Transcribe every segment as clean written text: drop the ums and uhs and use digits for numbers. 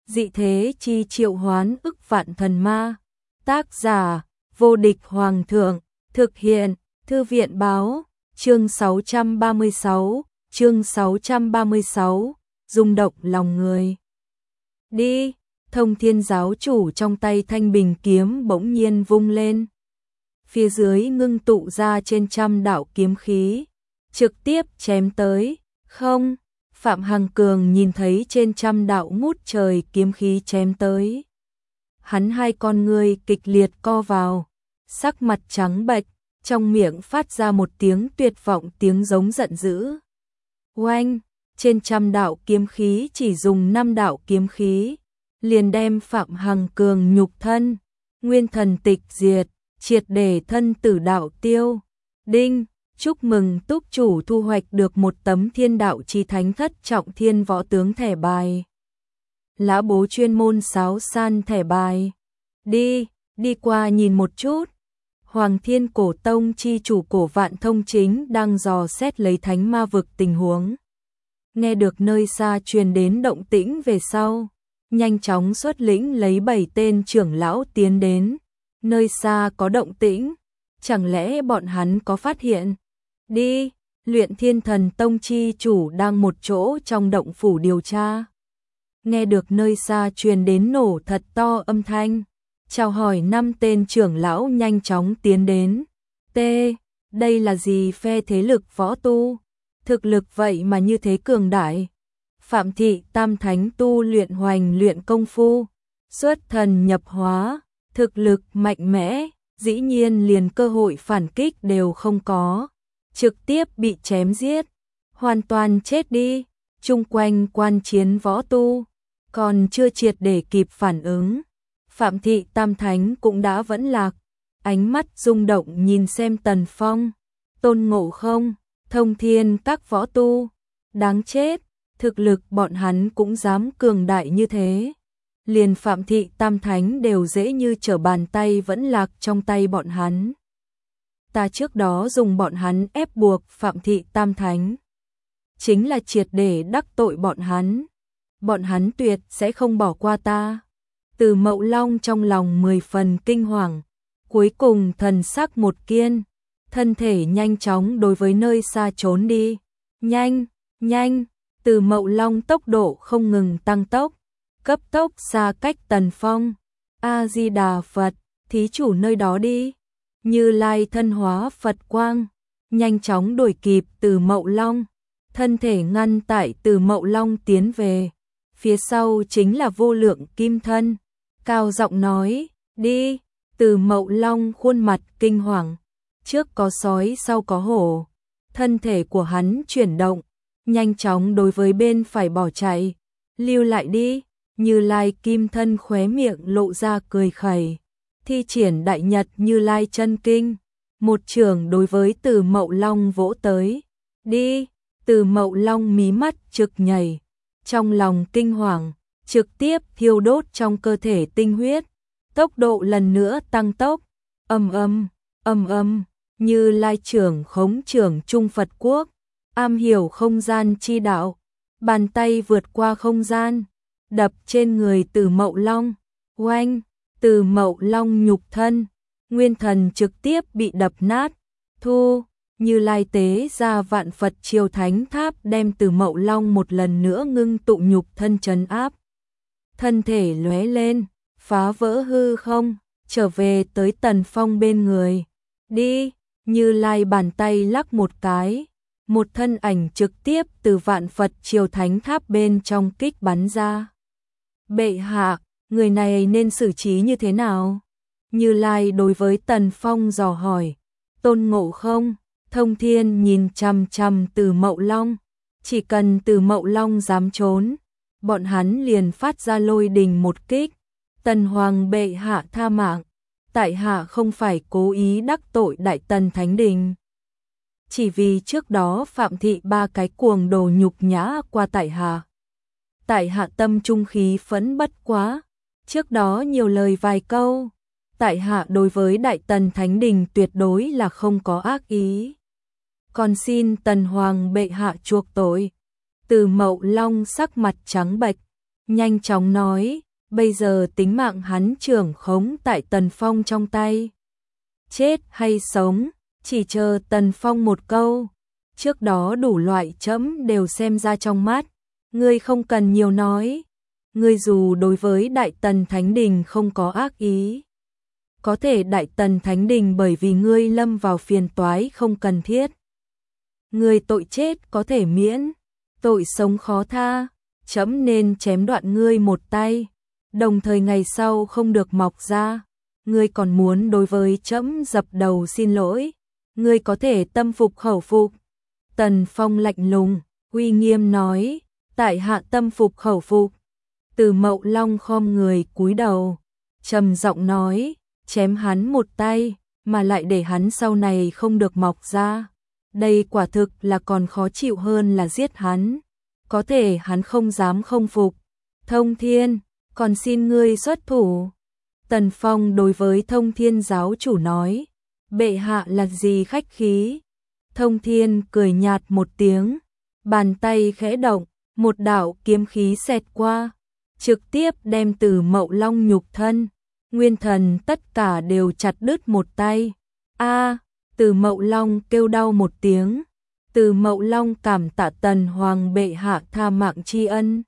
Dị thế chi triệu hoán ức vạn thần ma. Tác giả: Vô địch hoàng thượng. Thực hiện: Thư viện báo. Chương 636, rung động lòng người. Đi. Thông Thiên giáo chủ trong tay thanh bình kiếm bỗng nhiên vung lên. Phía dưới ngưng tụ ra trên trăm đạo kiếm khí, trực tiếp chém tới. Không, Phạm Hằng Cường nhìn thấy trên trăm đạo ngút trời kiếm khí chém tới. Hắn hai con ngươi kịch liệt co vào, sắc mặt trắng bệch, trong miệng phát ra một tiếng tuyệt vọng, tiếng giống giận dữ. Oanh, trên trăm đạo kiếm khí chỉ dùng 5 đạo kiếm khí, liền đem Phạm Hằng Cường nhục thân, nguyên thần tịch diệt, triệt để thân tử đạo tiêu. Đinh, chúc mừng túc chủ thu hoạch được một tấm Thiên Đạo Chí Thánh Thất Trọng Thiên Võ Tướng thẻ bài. Lã bố chuyên môn sáo san thẻ bài. Đi qua nhìn một chút. Hoàng Thiên Cổ Tông chi chủ Cổ Vạn Thông chính đang dò xét lấy thánh ma vực tình huống. Nghe được nơi xa truyền đến động tĩnh về sau, nhanh chóng xuất lĩnh lấy 7 tên trưởng lão tiến đến. Nơi xa có động tĩnh, chẳng lẽ bọn hắn có phát hiện? Đi, Luyện Thiên Thần Tông chi chủ đang một chỗ trong động phủ điều tra. Nghe được nơi xa truyền đến nổ thật to âm thanh, chào hỏi 5 tên trưởng lão nhanh chóng tiến đến. Đây là gì phe thế lực võ tu? Thực lực vậy mà như thế cường đại. Phạm Thị Tam Thánh tu luyện hoành luyện công phu, xuất thần nhập hóa, thực lực mạnh mẽ, dĩ nhiên liền cơ hội phản kích đều không có, trực tiếp bị chém giết, hoàn toàn chết đi. Chung quanh quan chiến võ tu, còn chưa triệt để kịp phản ứng, Phạm Thị Tam Thánh cũng đã vẫn lạc, ánh mắt rung động nhìn xem Tần Phong, Tôn Ngộ Không, Thông Thiên các võ tu, đáng chết, thực lực bọn hắn cũng dám cường đại như thế. Liền Phạm Thị Tam Thánh đều dễ như trở bàn tay vẫn lạc trong tay bọn hắn. Ta trước đó dùng bọn hắn ép buộc Phạm Thị Tam Thánh, chính là triệt để đắc tội bọn hắn. Bọn hắn tuyệt sẽ không bỏ qua ta. Từ Mậu Long trong lòng 10 phần kinh hoàng, cuối cùng thần sắc một kiên, thân thể nhanh chóng đối với nơi xa trốn đi. Nhanh, Từ Mậu Long tốc độ không ngừng tăng tốc, cấp tốc xa cách Tần Phong. A Di Đà Phật, thí chủ nơi đó đi. Như Lai thân hóa Phật quang, nhanh chóng đuổi kịp Từ Mậu Long, thân thể ngăn tại Từ Mậu Long tiến về. Phía sau chính là Vô Lượng Kim Thân, cao giọng nói, đi. Từ Mậu Long khuôn mặt kinh hoàng, trước có sói sau có hổ, thân thể của hắn chuyển động, nhanh chóng đối với bên phải bỏ chạy. Lưu lại đi. Như Lai Kim Thân khóe miệng lộ ra cười khẩy, thi triển Đại Nhật Như Lai chân kinh, một chưởng đối với Từ Mậu Long vỗ tới. Đi. Từ Mậu Long mí mắt trực nhảy, trong lòng kinh hoàng, trực tiếp thiêu đốt trong cơ thể tinh huyết, tốc độ lần nữa tăng tốc. Ầm, Như Lai trưởng khống trưởng Trung Phật Quốc, am hiểu không gian chi đạo, bàn tay vượt qua không gian, đập trên người Từ Mậu Long. Oanh, Từ Mậu Long nhục thân, nguyên thần trực tiếp bị đập nát. Như Lai tế ra Vạn Phật Chiêu Thánh Tháp đem Từ Mậu Long một lần nữa ngưng tụ nhục thân trấn áp. Thân thể lóe lên, phá vỡ hư không, trở về tới Tần Phong bên người. Đi. Như Lai bàn tay lắc một cái, một thân ảnh trực tiếp từ Vạn Phật Chiêu Thánh Tháp bên trong kích bắn ra. Bệ hạ, người này nên xử trí như thế nào? Như Lai đối với Tần Phong dò hỏi. Tôn Ngộ Không, Thông Thiên nhìn chằm chằm Từ Mậu Long, chỉ cần Từ Mậu Long dám trốn, bọn hắn liền phát ra lôi đình một kích. Tần Hoàng bệ hạ tha mạng, tại hạ không phải cố ý đắc tội Đại Tần Thánh Đình, chỉ vì trước đó Phạm Thị 3 cái cuồng đồ nhục nhã qua tại hạ. Tại hạ tâm trung khí phẫn bất quá, trước đó nhiều lời vài câu, tại hạ đối với Đại Tần Thánh Đình tuyệt đối là không có ác ý. Còn xin Tần Hoàng bệ hạ chuộc tội. Từ Mậu Long sắc mặt trắng bệch, nhanh chóng nói, bây giờ tính mạng hắn trưởng khống tại Tần Phong trong tay. Chết hay sống, chỉ chờ Tần Phong một câu. Trước đó đủ loại chấm đều xem ra trong mắt, ngươi không cần nhiều nói. Ngươi dù đối với Đại Tần Thánh Đình không có ác ý, có thể Đại Tần Thánh Đình bởi vì ngươi lâm vào phiền toái không cần thiết. Ngươi tội chết có thể miễn, tội sống khó tha, chấm nên chém đoạn ngươi một tay, đồng thời ngày sau không được mọc ra. Ngươi còn muốn đối với chấm dập đầu xin lỗi, ngươi có thể tâm phục khẩu phục. Tần Phong lạnh lùng, uy nghiêm nói, tại hạ tâm phục khẩu phục. Từ Mậu Long khom người cúi đầu, trầm giọng nói, chém hắn một tay, mà lại để hắn sau này không được mọc ra. Đây quả thực là còn khó chịu hơn là giết hắn. Có thể hắn không dám không phục. Thông Thiên, còn xin ngươi xuất thủ. Tần Phong đối với Thông Thiên giáo chủ nói, bệ hạ là gì khách khí. Thông Thiên cười nhạt một tiếng, bàn tay khẽ động, một đạo kiếm khí xẹt qua, trực tiếp đem Từ Mậu Long nhục thân, nguyên thần tất cả đều chặt đứt một tay. A, Từ Mậu Long kêu đau một tiếng. Từ Mậu Long cảm tạ Tần Hoàng bệ hạ tha mạng tri ân.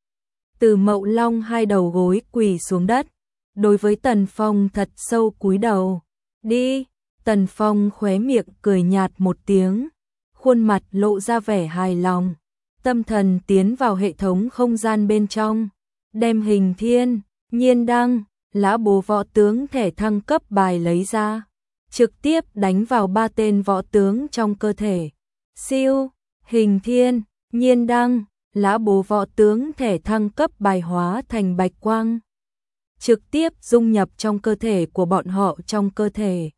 Từ Mậu Long hai đầu gối quỳ xuống đất, đối với Tần Phong thật sâu cúi đầu. Đi. Tần Phong khóe miệng cười nhạt một tiếng, khuôn mặt lộ ra vẻ hài lòng, tâm thần tiến vào hệ thống không gian bên trong, đem Hình Thiên, Nhiên Đăng, Lã Bố võ tướng thẻ thăng cấp bài lấy ra, trực tiếp đánh vào 3 tên võ tướng trong cơ thể. Siêu, Hình Thiên, Nhiên Đăng, Lã Bố võ tướng thẻ thăng cấp bài hóa thành bạch quang, trực tiếp dung nhập trong cơ thể của bọn họ trong cơ thể,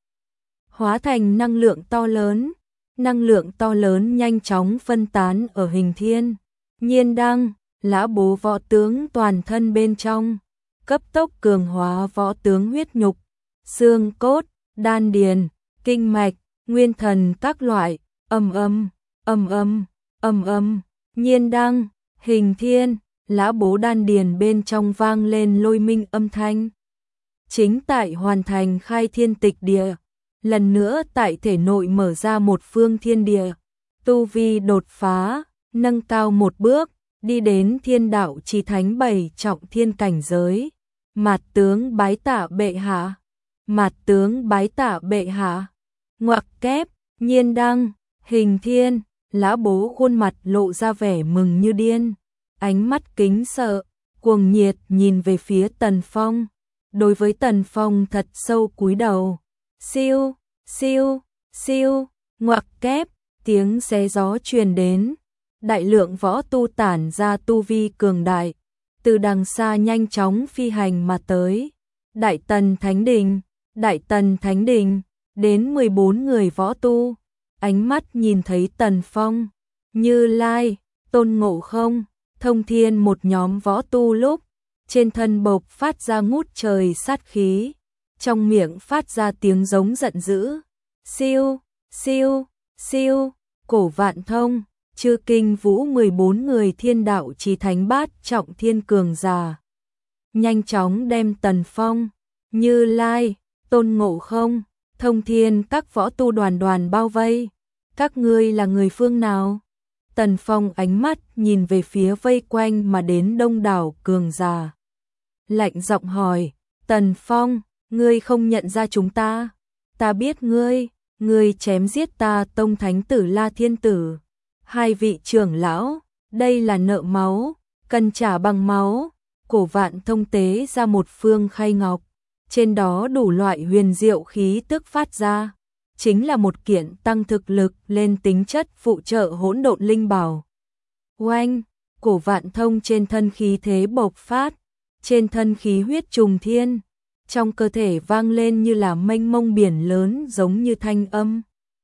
hóa thành năng lượng to lớn. Năng lượng to lớn nhanh chóng phân tán ở Hình Thiên, Nhiên Đăng, Lã Bố võ tướng toàn thân bên trong, cấp tốc cường hóa võ tướng huyết nhục, xương cốt, đan điền, kinh mạch, nguyên thần các loại. Ầm ầm, ầm ầm, ầm ầm, Nhiên Đăng, Hình Thiên, Lã Bố đan điền bên trong vang lên lôi minh âm thanh. Chính tại hoàn thành khai thiên tịch địa, lần nữa tại thể nội mở ra một phương thiên địa, tu vi đột phá, nâng cao một bước, đi đến thiên đạo chí thánh 7 trọng thiên cảnh giới. Mạt tướng bái tạ bệ hạ, mạt tướng bái tạ bệ hạ. Ngoặc kép, Nhiên Đăng, Hình Thiên, Lã Bố khuôn mặt lộ ra vẻ mừng như điên, ánh mắt kính sợ, cuồng nhiệt nhìn về phía Tần Phong, đối với Tần Phong thật sâu cúi đầu. Siêu, siêu, siêu, ngoặc kép, tiếng xé gió truyền đến, đại lượng võ tu tản ra tu vi cường đại, từ đằng xa nhanh chóng phi hành mà tới. Đại Tần Thánh Đình, Đại Tần Thánh Đình, đến 14 người võ tu, ánh mắt nhìn thấy Tần Phong, Như Lai, Tôn Ngộ Không, Thông Thiên một nhóm võ tu lúc, trên thân bộc phát ra ngút trời sát khí, trong miệng phát ra tiếng giống giận dữ. Siêu, siêu, siêu, Cổ Vạn Thông, Chư Kinh Vũ 14 người thiên đạo chí thánh bát trọng thiên cường giả, nhanh chóng đem Tần Phong, Như Lai, Tôn Ngộ Không, Thông Thiên các võ tu đoàn đoàn bao vây. Các ngươi là người phương nào? Tần Phong ánh mắt nhìn về phía vây quanh mà đến đông đảo cường giả, lạnh giọng hỏi, Tần Phong, ngươi không nhận ra chúng ta? Ta biết ngươi chém giết ta tông thánh tử La Thiên Tử, 2 vị trưởng lão, đây là nợ máu, cần trả bằng máu. Cổ Vạn Thông tế ra một phương khay ngọc, trên đó đủ loại huyền diệu khí tức phát ra, chính là một kiện tăng thực lực lên tính chất phụ trợ hỗn độn linh bảo. Oanh, Cổ Vạn Thông trên thân khí thế bộc phát, trên thân khí huyết trùng thiên, trong cơ thể vang lên như là mênh mông biển lớn giống như thanh âm.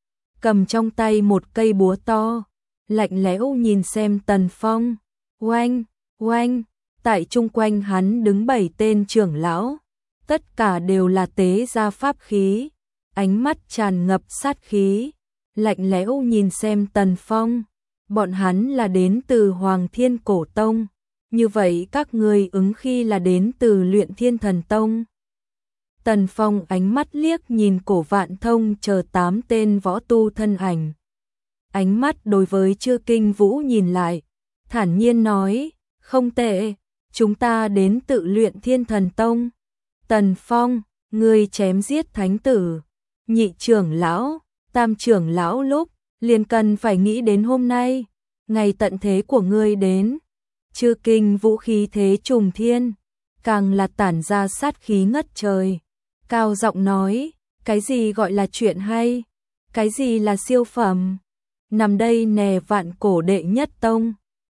Cầm trong tay một cây búa to, lạnh lẽo nhìn xem Tần Phong. Oanh, oanh, tại chung quanh hắn đứng 7 tên trưởng lão, tất cả đều là tế gia pháp khí, ánh mắt tràn ngập sát khí, lạnh lẽo nhìn xem Tần Phong. Bọn hắn là đến từ Hoàng Thiên Cổ Tông, như vậy các ngươi ứng khi là đến từ Luyện Thiên Thần Tông. Tần Phong ánh mắt liếc nhìn Cổ Vạn Thông chờ 8 tên võ tu thân ảnh. Ánh mắt đối với Chư Kinh Vũ nhìn lại, thản nhiên nói, không tệ, chúng ta đến tự Luyện Thiên Thần Tông. Tần Phong, ngươi chém giết thánh tử, nhị trưởng lão, tam trưởng lão lúc, liền cần phải nghĩ đến hôm nay, ngày tận thế của ngươi đến. Chư Kinh Vũ khí thế trùng thiên, càng là tản ra sát khí ngất trời. Cao giọng nói, cái gì gọi là chuyện hay, cái gì là siêu phẩm, nằm đây nè vạn cổ đệ nhất tông.